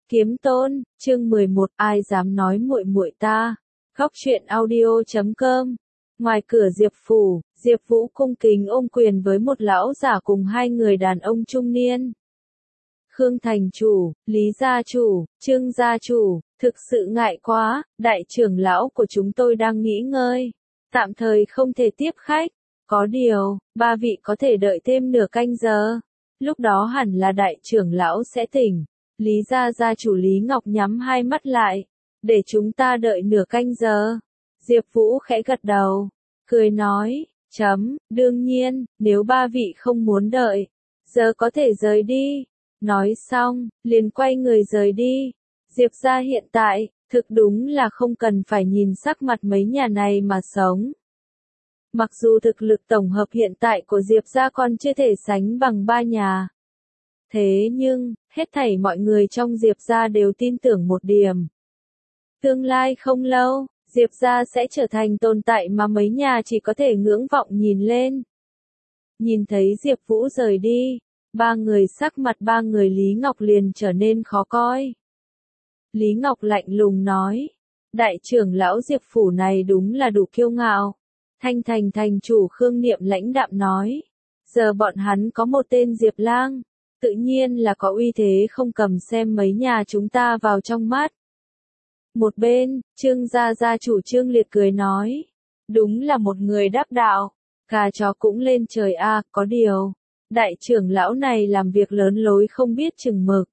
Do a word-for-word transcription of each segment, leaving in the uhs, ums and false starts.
Kiếm Tôn, chương mười một, ai dám nói muội muội ta. Góc truyện audio chấm com. Ngoài cửa Diệp phủ, Diệp Vũ cung kính ôm quyền với một lão giả cùng hai người đàn ông trung niên. Khương thành chủ, Lý gia chủ, Trương gia chủ, thực sự ngại quá, đại trưởng lão của chúng tôi đang nghỉ ngơi, tạm thời không thể tiếp khách. Có điều, ba vị có thể đợi thêm nửa canh giờ. Lúc đó hẳn là đại trưởng lão sẽ tỉnh. Lý gia gia chủ Lý Ngọc nhắm hai mắt lại, để chúng ta đợi nửa canh giờ. Diệp Vũ khẽ gật đầu, cười nói, chấm, đương nhiên, nếu ba vị không muốn đợi, giờ có thể rời đi. Nói xong, liền quay người rời đi. Diệp gia hiện tại, thực đúng là không cần phải nhìn sắc mặt mấy nhà này mà sống. Mặc dù thực lực tổng hợp hiện tại của Diệp gia còn chưa thể sánh bằng ba nhà. Thế nhưng, hết thảy mọi người trong Diệp gia đều tin tưởng một điểm. Tương lai không lâu, Diệp gia sẽ trở thành tồn tại mà mấy nhà chỉ có thể ngưỡng vọng nhìn lên. Nhìn thấy Diệp Vũ rời đi, ba người sắc mặt ba người Lý Ngọc liền trở nên khó coi. Lý Ngọc lạnh lùng nói, đại trưởng lão Diệp phủ này đúng là đủ kiêu ngạo. Thanh thành thành chủ Khương Niệm lãnh đạm nói, giờ bọn hắn có một tên Diệp Lang, tự nhiên là có uy thế không cầm xem mấy nhà chúng ta vào trong mắt. Một bên, Trương gia gia chủ Trương Liệt cười nói, đúng là một người đắc đạo, gà chó cũng lên trời a, à, có điều, đại trưởng lão này làm việc lớn lối không biết chừng mực.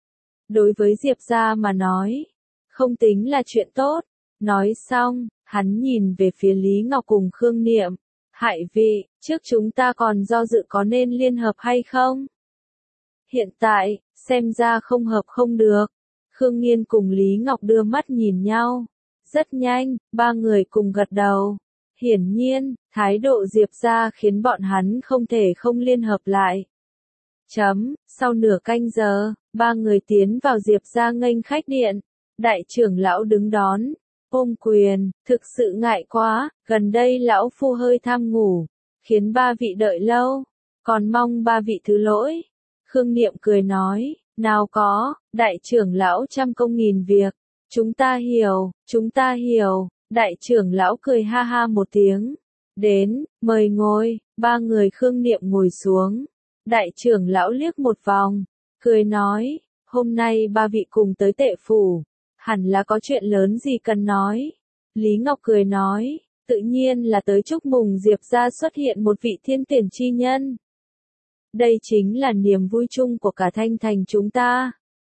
Đối với Diệp gia mà nói, không tính là chuyện tốt. Nói xong, hắn nhìn về phía Lý Ngọc cùng Khương Niệm, hại vị, trước chúng ta còn do dự có nên liên hợp hay không? Hiện tại, xem ra không hợp không được. Khương Nghiên cùng Lý Ngọc đưa mắt nhìn nhau. Rất nhanh, ba người cùng gật đầu. Hiển nhiên, thái độ Diệp gia khiến bọn hắn không thể không liên hợp lại. Chấm, sau nửa canh giờ, ba người tiến vào Diệp gia nghênh khách điện. Đại trưởng lão đứng đón, ôm quyền, thực sự ngại quá, gần đây lão phu hơi tham ngủ, khiến ba vị đợi lâu, còn mong ba vị thứ lỗi. Khương Niệm cười nói, nào có, đại trưởng lão trăm công nghìn việc, chúng ta hiểu, chúng ta hiểu. Đại trưởng lão cười ha ha một tiếng, đến, mời ngồi. Ba người Khương Niệm ngồi xuống. Đại trưởng lão liếc một vòng, cười nói, hôm nay ba vị cùng tới Tệ phủ, hẳn là có chuyện lớn gì cần nói. Lý Ngọc cười nói, tự nhiên là tới chúc mừng Diệp gia xuất hiện một vị thiên tuyển chi nhân. Đây chính là niềm vui chung của cả Thanh thành chúng ta.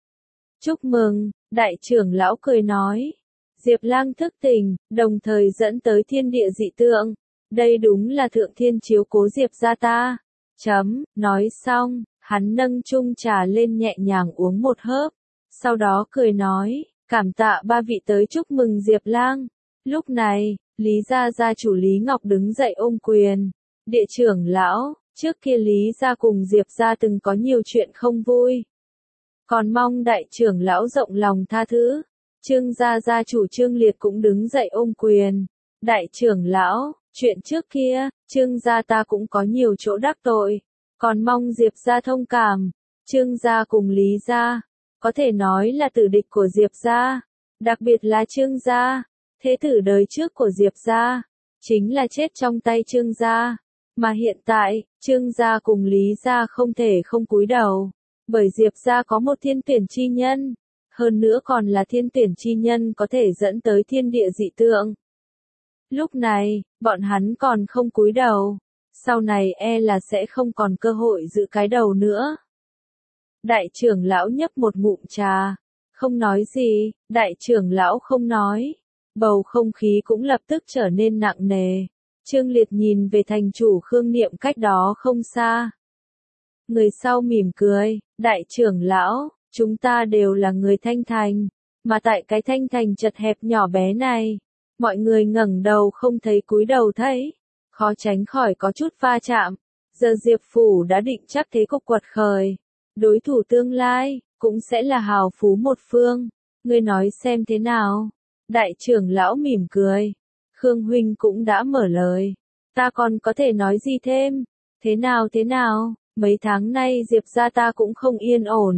Chúc mừng, đại trưởng lão cười nói. Diệp Lang thức tỉnh, đồng thời dẫn tới thiên địa dị tượng. Đây đúng là thượng thiên chiếu cố Diệp gia ta. Chấm, nói xong, hắn nâng chung trà lên nhẹ nhàng uống một hớp. Sau đó cười nói, cảm tạ ba vị tới chúc mừng Diệp Lang. Lúc này, Lý gia gia chủ Lý Ngọc đứng dậy ôm quyền. Địa trưởng lão, trước kia Lý gia cùng Diệp gia từng có nhiều chuyện không vui. Còn mong đại trưởng lão rộng lòng tha thứ. Trương gia gia chủ Trương Liệt cũng đứng dậy ôm quyền. Đại trưởng lão, chuyện trước kia, Trương gia ta cũng có nhiều chỗ đắc tội. Còn mong Diệp gia thông cảm. Trương gia cùng Lý gia, có thể nói là tử địch của Diệp gia. Đặc biệt là Trương gia, thế tử đời trước của Diệp gia, chính là chết trong tay Trương gia. Mà hiện tại, Trương gia cùng Lý gia không thể không cúi đầu. Bởi Diệp gia có một thiên tuyển chi nhân. Hơn nữa còn là thiên tuyển chi nhân có thể dẫn tới thiên địa dị tượng. Lúc này, bọn hắn còn không cúi đầu. Sau này e là sẽ không còn cơ hội giữ cái đầu nữa. Đại trưởng lão nhấp một ngụm trà. Không nói gì, đại trưởng lão không nói. Bầu không khí cũng lập tức trở nên nặng nề. Trương Liệt nhìn về thành chủ Khương Niệm cách đó không xa. Người sau mỉm cười, đại trưởng lão, chúng ta đều là người Thanh thành, mà tại cái Thanh thành chật hẹp nhỏ bé này, mọi người ngẩng đầu không thấy cúi đầu thấy, khó tránh khỏi có chút va chạm. Giờ Diệp phủ đã định chắc thế cục quật khởi, đối thủ tương lai cũng sẽ là hào phú một phương. Ngươi nói xem thế nào? Đại trưởng lão mỉm cười. Khương huynh cũng đã mở lời, ta còn có thể nói gì thêm? Thế nào thế nào? Mấy tháng nay Diệp gia ta cũng không yên ổn,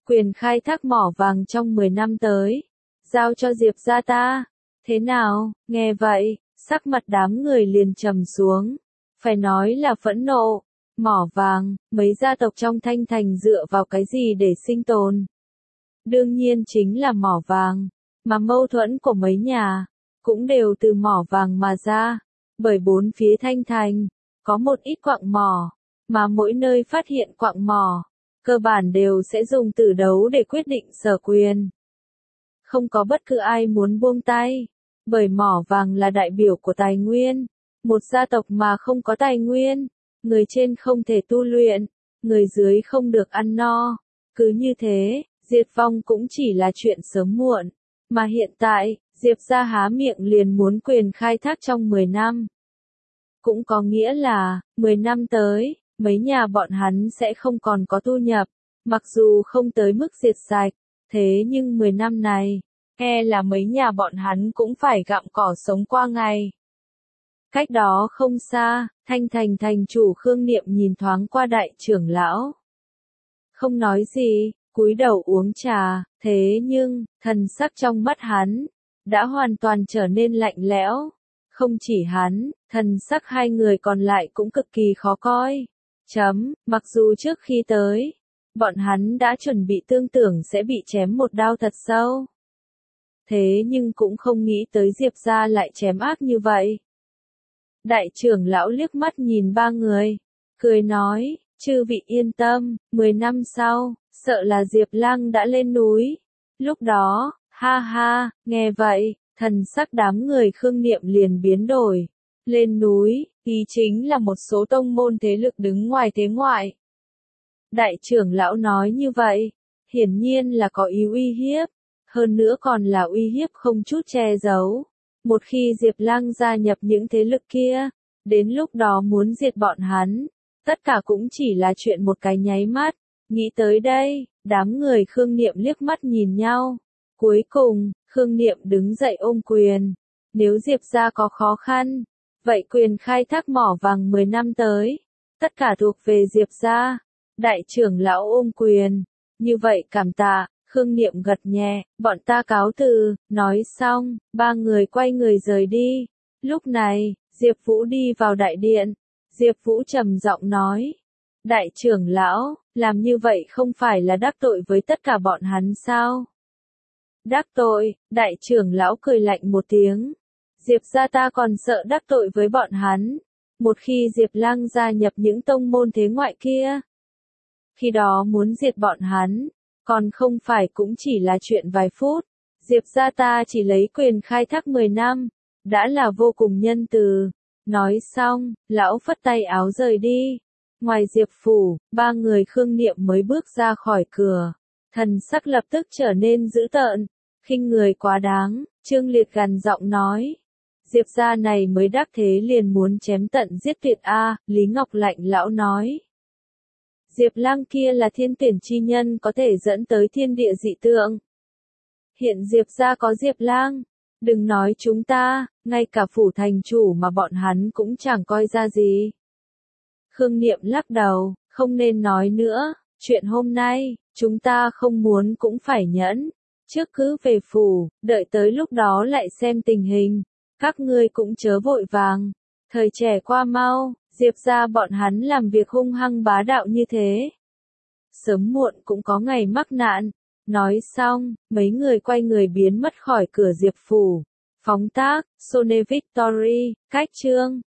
quyền khai thác mỏ vàng trong mười năm tới, giao cho Diệp gia ta. Thế nào, nghe vậy, sắc mặt đám người liền trầm xuống, phải nói là phẫn nộ. Mỏ vàng, mấy gia tộc trong Thanh Thành dựa vào cái gì để sinh tồn? Đương nhiên chính là mỏ vàng, mà mâu thuẫn của mấy nhà, cũng đều từ mỏ vàng mà ra, bởi bốn phía Thanh Thành, có một ít quặng mỏ, mà mỗi nơi phát hiện quặng mỏ, cơ bản đều sẽ dùng tử đấu để quyết định sở quyền. Không có bất cứ ai muốn buông tay, bởi mỏ vàng là đại biểu của tài nguyên, một gia tộc mà không có tài nguyên, người trên không thể tu luyện, người dưới không được ăn no, cứ như thế, diệt vong cũng chỉ là chuyện sớm muộn, mà hiện tại, Diệp gia há miệng liền muốn quyền khai thác trong mười năm. Cũng có nghĩa là, mười năm tới, mấy nhà bọn hắn sẽ không còn có thu nhập, mặc dù không tới mức diệt sạch, thế nhưng mười năm này, e là mấy nhà bọn hắn cũng phải gặm cỏ sống qua ngày. Cách đó không xa, Thanh Thành thành chủ Khương Niệm nhìn thoáng qua đại trưởng lão. Không nói gì, cúi đầu uống trà, thế nhưng, thần sắc trong mắt hắn, đã hoàn toàn trở nên lạnh lẽo. Không chỉ hắn, thần sắc hai người còn lại cũng cực kỳ khó coi. Chấm, mặc dù trước khi tới, bọn hắn đã chuẩn bị tương tưởng sẽ bị chém một đao thật sâu. Thế nhưng cũng không nghĩ tới Diệp gia lại chém ác như vậy. Đại trưởng lão liếc mắt nhìn ba người, cười nói, chư vị yên tâm, mười năm sau, sợ là Diệp Lăng đã lên núi. Lúc đó, ha ha, nghe vậy, thần sắc đám người Khương Niệm liền biến đổi. Lên núi, ý chính là một số tông môn thế lực đứng ngoài thế ngoại. Đại trưởng lão nói như vậy, hiển nhiên là có ý uy hiếp, hơn nữa còn là uy hiếp không chút che giấu. Một khi Diệp Lăng gia nhập những thế lực kia, đến lúc đó muốn diệt bọn hắn, tất cả cũng chỉ là chuyện một cái nháy mắt. Nghĩ tới đây, đám người Khương Niệm liếc mắt nhìn nhau. Cuối cùng, Khương Niệm đứng dậy ôm quyền. Nếu Diệp gia có khó khăn, vậy quyền khai thác mỏ vàng mười năm tới, tất cả thuộc về Diệp gia. Đại trưởng lão ôm quyền. Như vậy cảm tạ. Khương Niệm gật nhẹ, bọn ta cáo từ, nói xong, ba người quay người rời đi. Lúc này, Diệp Vũ đi vào đại điện. Diệp Vũ trầm giọng nói, đại trưởng lão, làm như vậy không phải là đắc tội với tất cả bọn hắn sao? Đắc tội, đại trưởng lão cười lạnh một tiếng. Diệp gia ta còn sợ đắc tội với bọn hắn. Một khi Diệp Lăng gia nhập những tông môn thế ngoại kia, khi đó muốn diệt bọn hắn, còn không phải cũng chỉ là chuyện vài phút. Diệp gia ta chỉ lấy quyền khai thác mười năm, đã là vô cùng nhân từ. Nói xong, lão phất tay áo rời đi. Ngoài Diệp phủ, ba người Khương Niệm mới bước ra khỏi cửa. Thần sắc lập tức trở nên dữ tợn, khinh người quá đáng. Trương Liệt gằn giọng nói, Diệp gia này mới đắc thế liền muốn chém tận giết tuyệt a. Lý Ngọc lạnh lão nói, Diệp Lăng kia là thiên tuyển chi nhân có thể dẫn tới thiên địa dị tượng. Hiện Diệp gia có Diệp Lăng, đừng nói chúng ta, ngay cả phủ thành chủ mà bọn hắn cũng chẳng coi ra gì. Khương Niệm lắc đầu, không nên nói nữa, chuyện hôm nay, chúng ta không muốn cũng phải nhẫn. Trước cứ về phủ, đợi tới lúc đó lại xem tình hình. Các ngươi cũng chớ vội vàng, thời trẻ qua mau. Diệp gia bọn hắn làm việc hung hăng bá đạo như thế, sớm muộn cũng có ngày mắc nạn. Nói xong, mấy người quay người biến mất khỏi cửa Diệp phủ. Phóng tác, Sone Victory, cách chương.